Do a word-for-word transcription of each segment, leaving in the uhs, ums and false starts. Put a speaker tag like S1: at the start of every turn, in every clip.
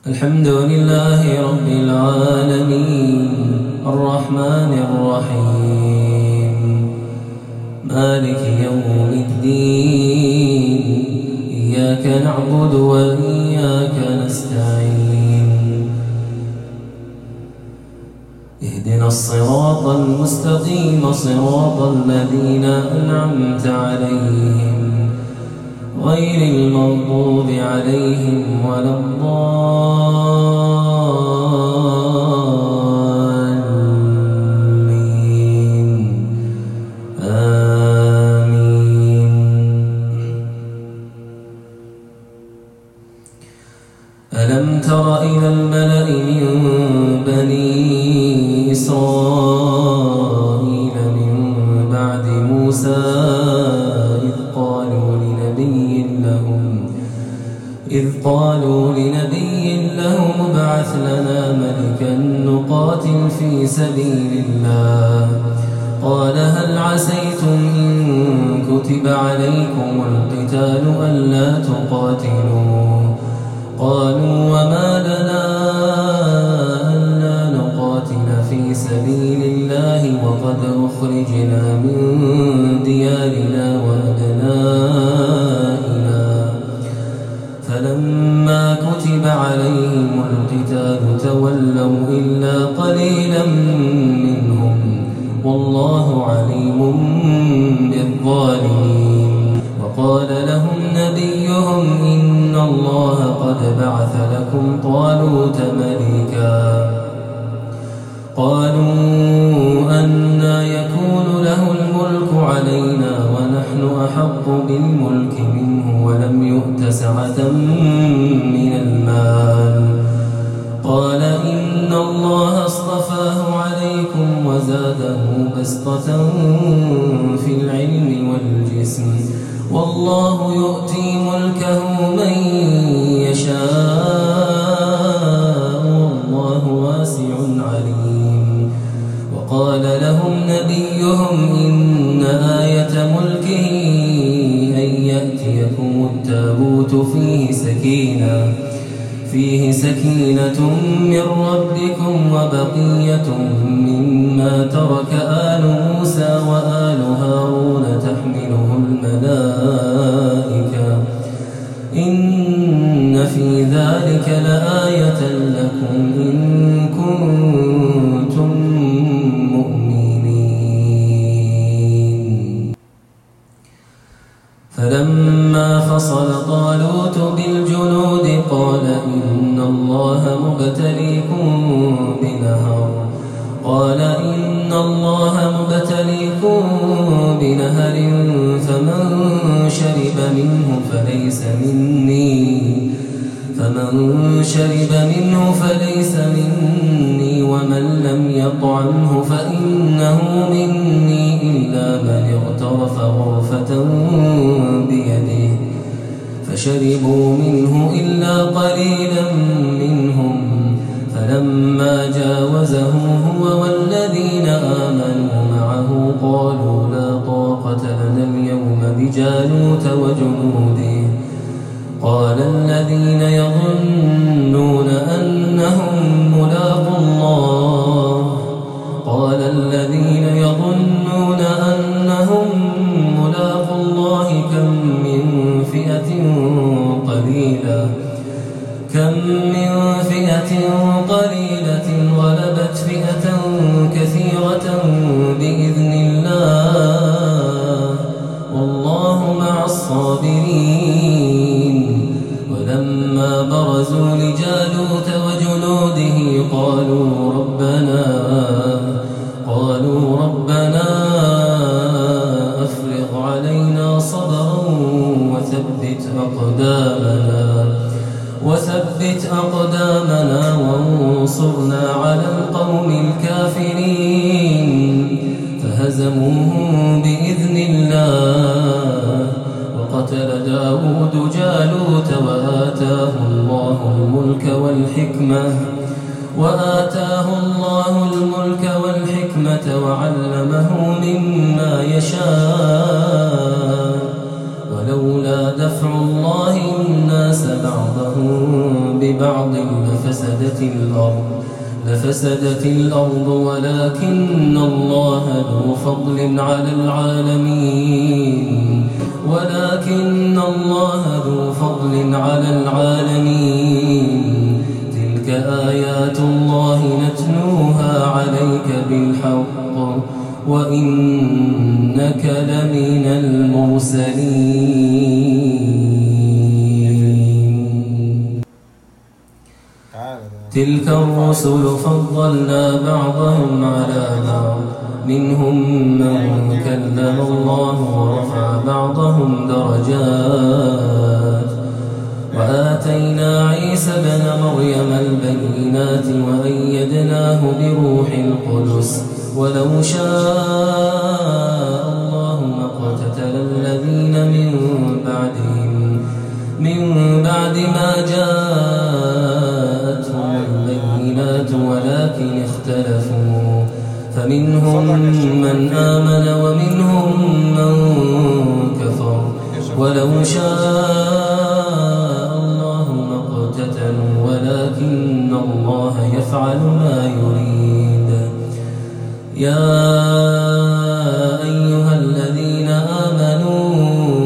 S1: الحمد لله رب العالمين الرحمن الرحيم مالك يوم الدين إياك نعبد وإياك نستعين اهدنا الصراط المستقيم صراط الذين أنعمت عليهم غير المغضوب عليهم ولا الضالين آمين. ألم تر إلى الملأ من بني إسرائيل من بعد موسى إذ قالوا إذ قالوا لنبي لهم ابعث لنا ملكا نقاتل في سبيل الله قال هل عسيتم إن كتب عليكم القتال ألا تقاتلوا قالوا وما لنا ألا نقاتل في سبيل الله وقد أخرجنا من ديارنا وأبنائنا فلما كتب عليهم القتال تولوا إلا قليلا منهم والله عليم بالظالمين. وقال لهم نبيهم إن الله قد بعث لكم طالوت ملكا قالوا أنى يكون له الملك علينا ونحن أحق بالملك منه ولم يؤت سعة من المال قال إن الله اصطفاه عليكم وزاده بسطة في العلم والجسم والله يؤتي ملكه من يشاء والله واسع عليم. وقال لهم نبيهم إن آية ملكه أن يأتيكم التابوت فيه سكينة فيه سكينة من ربكم وبقية مما ترك آل موسى وآل هارون تحمله الملائكة إن في ذلك لآية لكم إن كنتم مؤمنين. فلما فصل طالوت بالجنود قال إن الله مبتليكم بنهر قال إن الله مبتليكم بنهر فمن شرب منه فليس مني فمن شرب منه فليس مني ومن لم يطعمه فإنه مني إلا من اغترف غرفة بيده فشربوا منه إلا قليلا منهم فلما جاوزه هو والذين آمنوا معه قالوا لا طاقة لنا اليوم بجالوت وجنوده قال الذين يظنون أنهم ملاقو الله قال الذين يظنون أنهم ملاقو الله كم من فئة قليلة كم من فئة قليلة غلبت فئة كثيرة بإذن الله والله مع الصابرين. ولما برزوا لجالوت وجنوده قالوا ربنا قالوا ربنا أفرغ علينا صبرا وثبت أقدامنا وثبت أقدامنا وانصرنا على القوم الكافرين فهزموهم بإذن الله وقتل داود جالوت وآتاه الله الملك والحكمة وآتاه الله الملك والحكمة وعلمه مما يشاء ولولا دفع الله الناس الناس بعضهم ببعض لفسدت الأرض لفسدت الأرض ولكن الله ذو فضل على العالمين ولكن الله ذو فضل على العالمين تلك آيات الله نتلوها عليك بالحق وإنك لمن المرسلين تلك الرسل فضلنا بعضهم على بعض منهم من كلم الله ورفع بعضهم درجات وآتينا عيسى ابن مريم البينات وأيدناه بروح القدس ولو شاء الله ما اقتتل الذين من بعدهم من بعد ما جاءتهم البينات ولكن اختلفوا فمنهم من آمن ومنهم من كفر ولو شاء الله ما اقتتلوا ولكن الله يفعل ما يريد يا أيها الذين آمنوا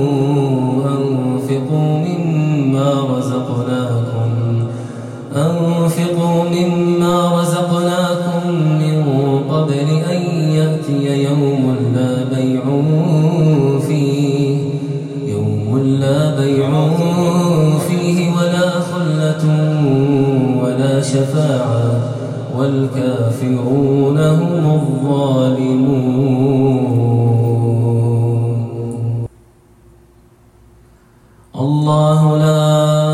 S1: أنفقوا مما رزقناكم أنفقوا مما رزقناكم من قبل أن يأتي يوم لا بيع فيه يوم لا بيع فيه ولا خلة ولا شفاعة والكافرون هم الظالمون الله لا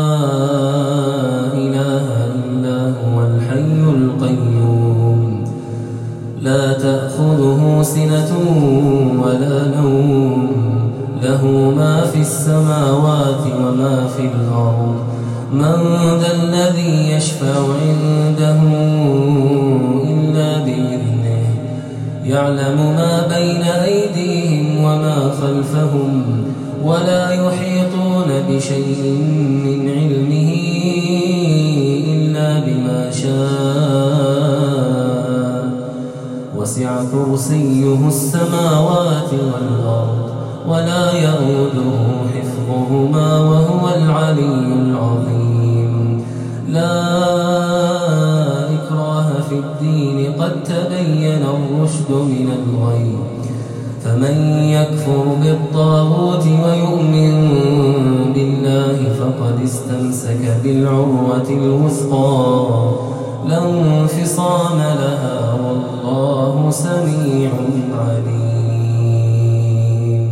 S1: إله إلا هو الحي القيوم لا تأخذه سنة ولا نوم له ما في السماوات وما في الأرض من ذا الذي يشفع عنده إلا بإذنه يعلم ما بين أيديهم وما خلفهم ولا يحيطون بشيء من علمه إلا بما شاء وسع كرسيه السماوات والأرض ولا يؤوده حفظهما وهو العلي العظيم لا إكراه في الدين قد تبين الرشد من الغي فمن يكفر بالطاغوت ويؤمن بالله فقد استمسك بالعروة الوثقى لا انفصام لها والله سميع عليم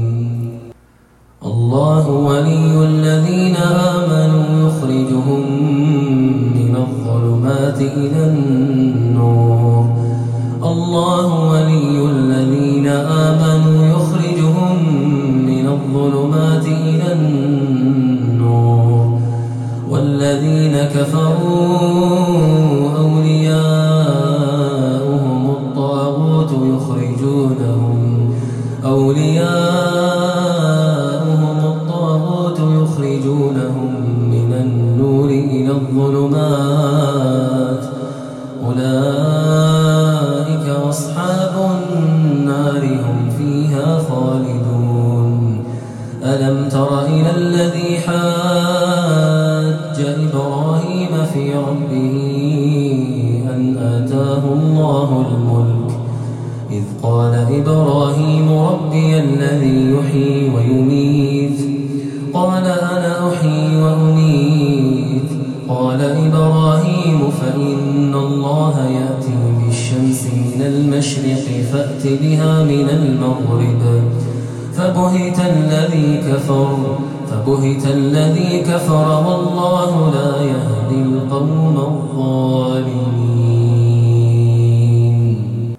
S1: الله ولي الذين آمنوا يخرجهم من الظلمات إلى النور الله ولي الذين آمنوا يخرجهم من الظلمات إلى النور والذين كفروا أولياؤهم الطاغوت يخرجونهم أولياؤهم الطاغوت يخرجونهم من النور إلى الظلمات أولئك أصحاب النار هم فيها خالدون ألم تر إلى الذي حاج إبراهيم في ربه أن آتاه الله الملك إذ قال إبراهيم ربي الذي يحيي ويميت قال أنا أحيي وأميت قال إبراهيم فإن الله يأتي بالشمس من المشرق فأت بها من المغرب فبهت الذي كفر فبهت الذي كفر والله لا يهدي القوم الظالمين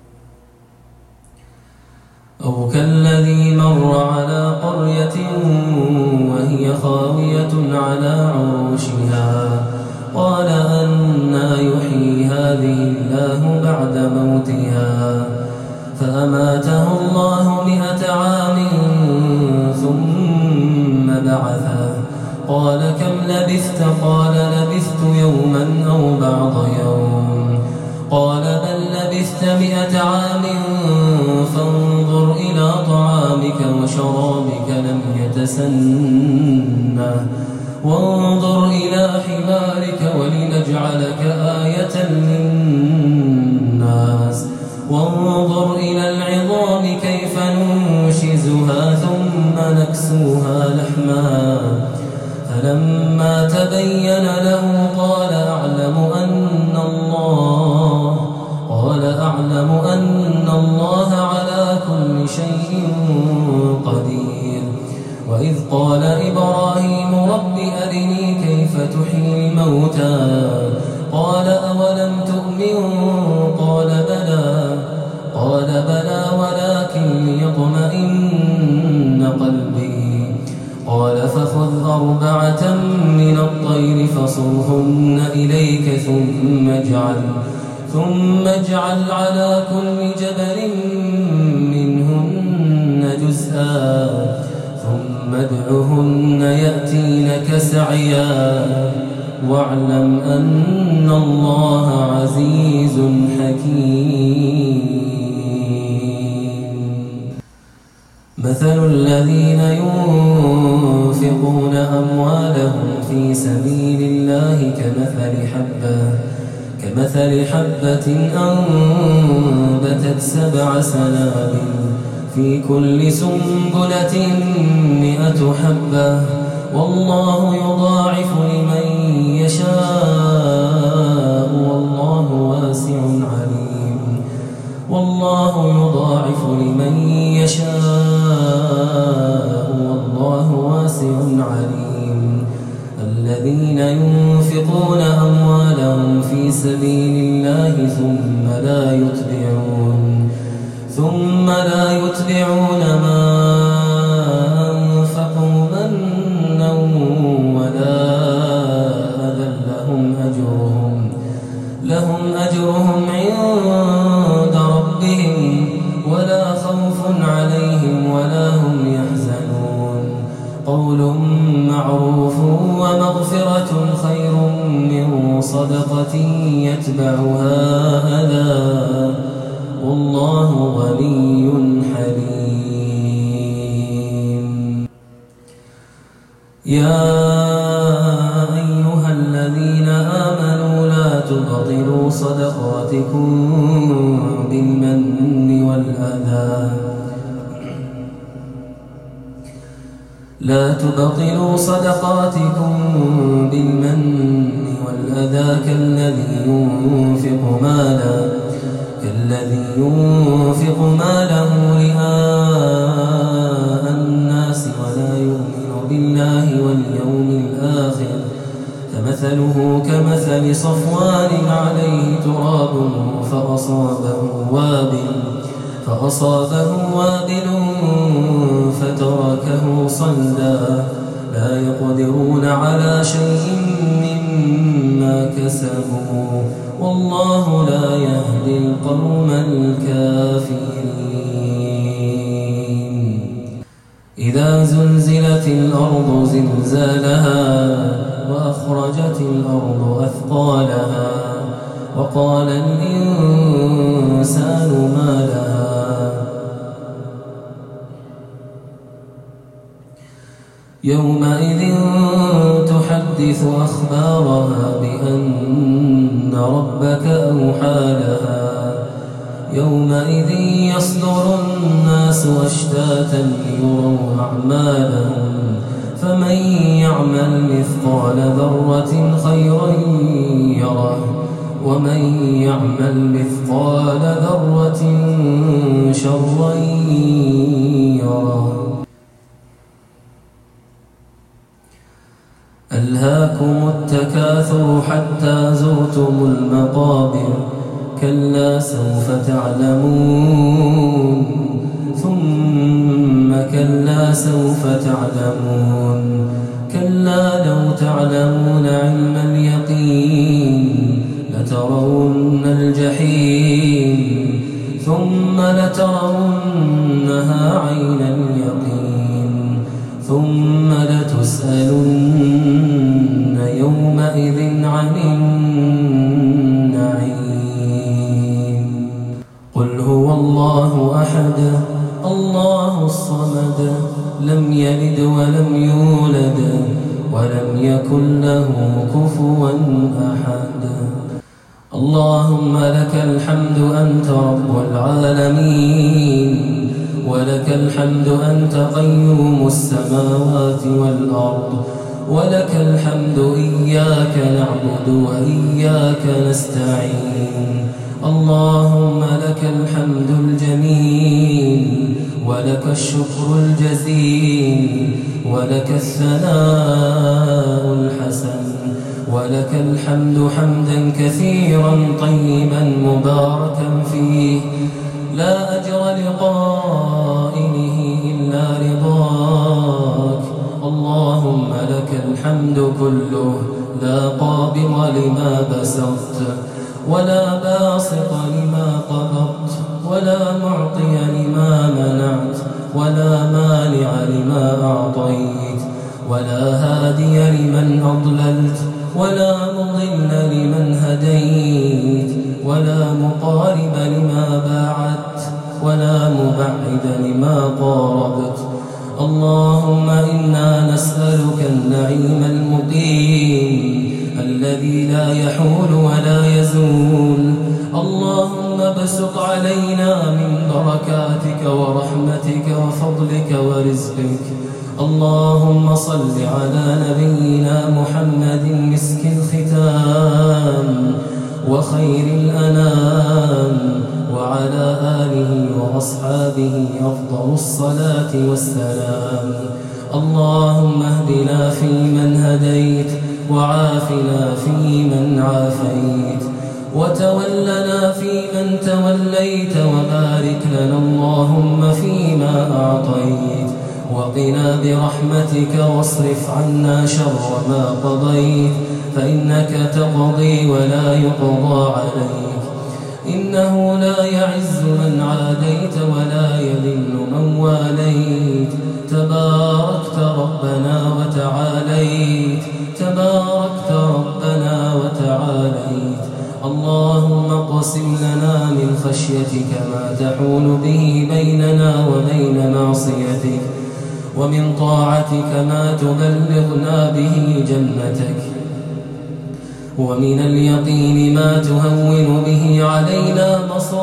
S1: أو كالذي مر على قرية وهي خاوية على عروشها قال أنى يحيي هذه الله بعد موتها فأماته الله مئة عام ثم بعثه قال كم لبثت بعض يوم قال بل لبثت مئة عام فانظر إلى طعامك وشرابك لم يتسنه وانظر إلى حمارك ولنجعلك آية للناس وانظر إلى العظام كيف ننشزها ثم نكسوها لحما فلما تبين له قال أعلم أن الله قال أعلم أن الله على كل شيء قدير. وإذ قال إبراهيم رب أرني كيف تحيي الموتى قال أولم تؤمن قال بلى قال بلى ولكن ليطمئن قلبي قال فخذ أربعة من الطير فصرهن إليك ثم اجعل ثم اجعل على كل جبل منهن جزءا ثم ادعهن يأتينك سعيا واعلم أن الله عزيز حكيم. مثل الذين ينفقون أموالهم في سبيل الله كمثل حبة كمثل حبة أنبتت سبع سنابل في كل سنبلة مئة حبة والله يضاعف لمن يشاء والله واسع عليم. والله يضاعف لمن يشاء والله واسع عليم. الذين ينفقون أموالهم في سبيل الله ثم لا يتبعون ثم لا يتبعون ما أنفقوا منا ولا أذى لهم أجرهم لهم أجرهم عند ربهم ولا خوف عليهم ولا هم يحزنون. قول معروف ومغفرة خير من صدقة يتبعها أذى والله غني حليم. يا أيها الذين آمنوا لا تبطلوا صدقاتكم بالمن والأذى لا تبطلوا صدقاتكم بالمن والأذى كالذي ينفق ماله كالذي ينفق ماله رئاء الناس ولا يؤمن بالله واليوم الآخر فمثله كمثل صفوان عليه تراب فأصابه وابل فأصابه وابل فتركه صلدا لا يقدرون على شيء مما كسبوا والله لا يهدي القوم الكافرين. إذا زلزلت الأرض زلزالها وأخرجت الأرض أثقالها وقال الإنسان ما لها يومئذ تحدث أخبارها بأن ربك أوحى لها يومئذ يصدر الناس أشتاتا ليروا أعمالهم فمن يعمل مثقال ذرة خيرا يره ومن يعمل مثقال ذرة شرا يره. ألهاكم التكاثر حتى زرتم المقابر كلا سوف تعلمون ثم كلا سوف تعلمون كلا لو تعلمون علم اليقين لترون الجحيم ثم لترونها عين اليقين ثم لتسألن يومئذ عن النعيم. اللهم لك الحمد أنت رب العالمين، ولك الحمد أنت قيوم السماوات والأرض، ولك الحمد إياك نعبد وإياك نستعين. اللهم لك الحمد الجميل، ولك الشكر الجزيل، ولك الثناء الحسن، ولك الحمد حمدا كثيرا طيبا مباركا فيه، لا أجر لقائله إلا رضاك. اللهم لك الحمد كله، لا قابض لما بسطت، ولا باسط لما قبضت، ولا معطي لما منعت، ولا مانع لما أعطيت، ولا هادي لمن أضللت، ولا مضل لمن هديت، ولا مقارب لما باعدت، ولا مبعد لما قاربت. اللهم إنا نسألك النعيم المقيم الذي لا يحول ولا يزول. اللهم ابسط علينا من بركاتك ورحمتك وفضلك ورزقك. اللهم صل على نبينا محمد مسك الختام وخير الأنام، وعلى آله وأصحابه أفضل الصلاة والسلام. اللهم اهدنا فيمن هديت، وعافنا فيمن عافيت، وتولنا فيمن توليت، وبارك لنا اللهم فيما أعطيت، وقنا برحمتك واصرف عنا شر ما قضيت، فإنك تقضي ولا يقضى عليك، إنه لا يعز من عاديت ولا يذل من واليت. تباركت ربنا وتعاليت، تباركت ربنا وتعاليت. اللهم اقسم لنا من خشيتك ما تحول به بيننا وبين معصيتك، ومن طاعتك ما تبلغنا به جنتك، ومن اليقين ما تهون به علينا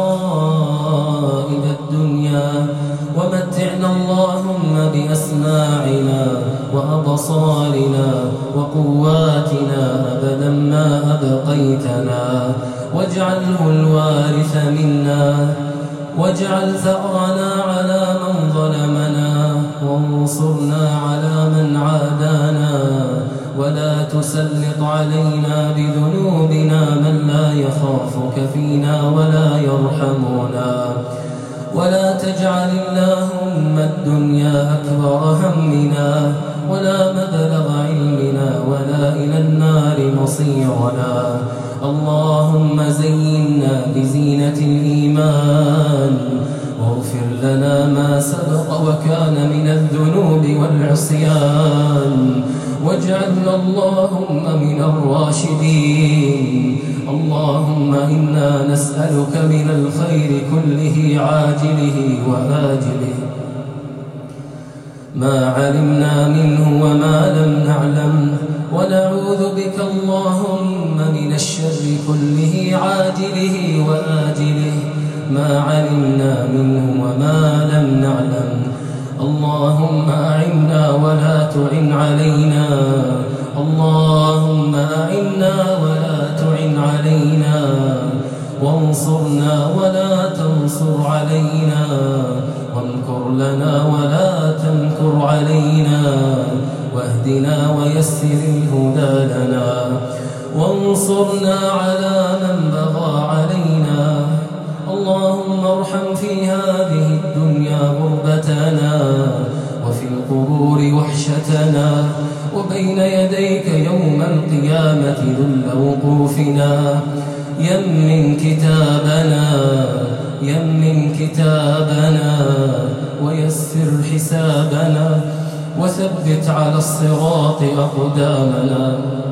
S1: مصائب الدنيا. ومتعنا اللهم بأسماعنا وأبصارنا وقواتنا أبدا ما أبقيتنا، واجعله الوارث منا، واجعل ثأرنا على من ظلمنا، وانصرنا على من عادانا، ولا تسلط علينا بذنوبنا من لا يخافك فينا ولا يرحمنا. ولا تجعل اللهم الدنيا أكبر همنا، ولا مبلغ علمنا، ولا إلى النار مصيرنا. اللهم زينا بزينة الإيمان، واغفر لنا ما سبق وكان من الذنوب والعصيان، واجعلنا اللهم من الراشدين. اللهم إنا نسألك من الخير كله عاجله وآجله، ما علمنا منه وما لم نعلم، ونعوذ بك اللهم من الشر كله عاجله وآجله، ما علمنا منه وما لم نعلم. اللهم أعنا ولا تعن علينا، اللهم أعنا ولا تعن علينا، وانصرنا ولا تنصر علينا، وامكر لنا ولا تمكر علينا، واهدنا ويسر الهدى لنا، وانصرنا على من بغى علينا. اللهم ارحم في هذه الدنيا غربتنا، وفي القبور وحشتنا، وبين يديك يوم القيامة ذل وقوفنا. يمن كتابنا، يمن كتابنا، ويسر حسابنا، وثبت على الصراط أقدامنا،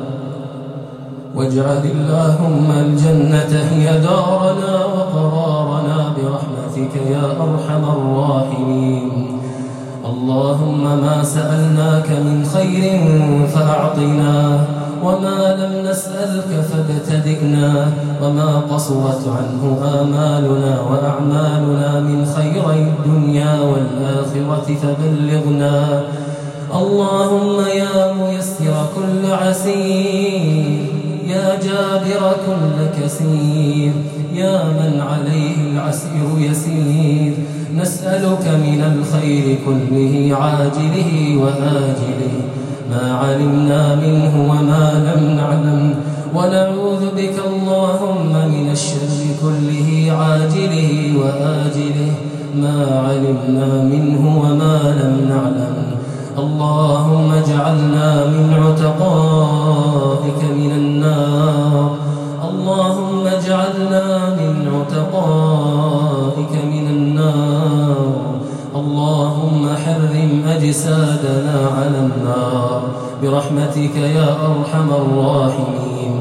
S1: واجعل اللهم الجنة هي دارنا وقرارنا برحمتك يا أرحم الراحمين. اللهم ما سألناك من خير فأعطنا، وما لم نسألك فابتدئ هدئنا وما قصرت عنه آمالنا وأعمالنا من خيري الدنيا والآخرة فبلغنا. اللهم يا ميسر كل عسير، يا جابر كل كسير، يا من عليه العسير يسير، نسألك من الخير كله عاجله وآجله ما علمنا منه وما لم نعلم، ونعوذ بك اللهم من الشر كله عاجله وآجله ما علمنا منه وما لم نعلم. اللهم اجعلنا من عتقائك من النار، اللهم اجعلنا من عتقائك من النار، اللهم حرم أجسادنا على النار برحمتك يا أرحم الراحمين.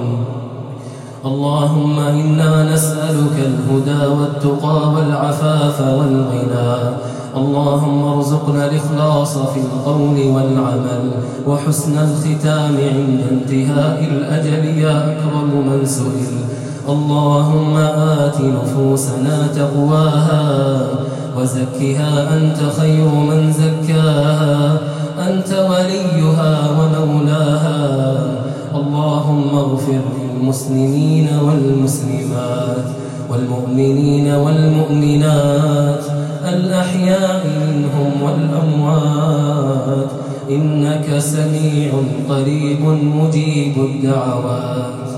S1: اللهم إنا نسألك الهدى والتقى والعفاف والغنى، اللهم ارزقنا الإخلاص في القول والعمل وحسن الختام عند انتهاء الأجل يا أكرم من سئل. اللهم آت نفوسنا تقواها وزكها أنت خير من زكاها، أنت وليها ومولاها. اللهم اغفر للمسلمين والمسلمات والمؤمنين والمؤمنات الأحياء منهم والأموات، إنك سميع قريب مجيب الدعوات.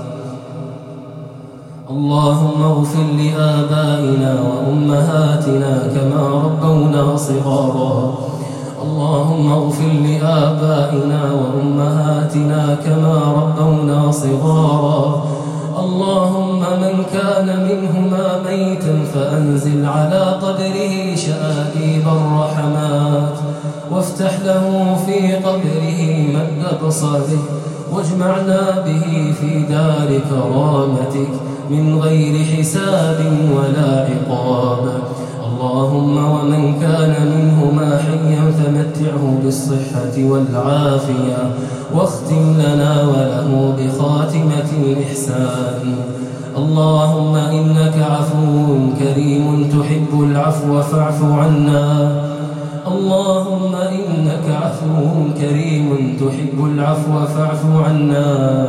S1: اللهم اغفر لآبائنا وأمهاتنا كما ربونا صغارا، اللهم اغفر لآبائنا وأمهاتنا كما ربونا صغارا. اللهم من كان منهما ميتا فأنزل على قبره شآئب الرحمات، وافتح له في قبره مد بصره، واجمعنا به في دار كرامتك من غير حساب ولا عقاب. اللهم ومن كان منهما حيا فمتعه بالصحة والعافية، واختم لنا وله بخاتمة الإحسان. اللهم إنك عفو كريم تحب العفو فاعف عنا، اللهم إنك عفو كريم تحب العفو فاعف عنا.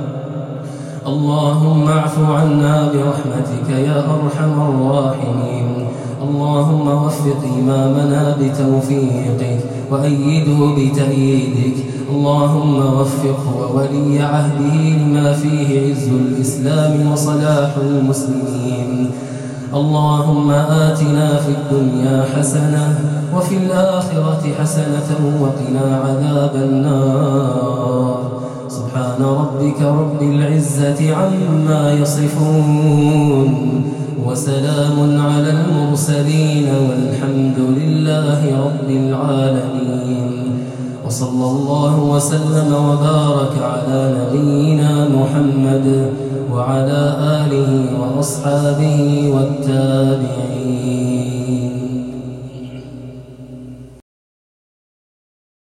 S1: اللهم اعف عنا برحمتك يا أرحم الراحمين. اللهم وفق إمامنا بتوفيقك وأيده بتأييدك، اللهم وفقه وولي عهده لما فيه عز الإسلام وصلاح المسلمين. اللهم آتنا في الدنيا حسنة وفي الآخرة حسنة وقنا عذاب النار. سبحان ربك رب العزة عما يصفون، وسلام على المرسلين والحمد لله رب العالمين. وصلى الله وسلم وبارك على نبينا محمد وعلى آله وأصحابه والتابعين.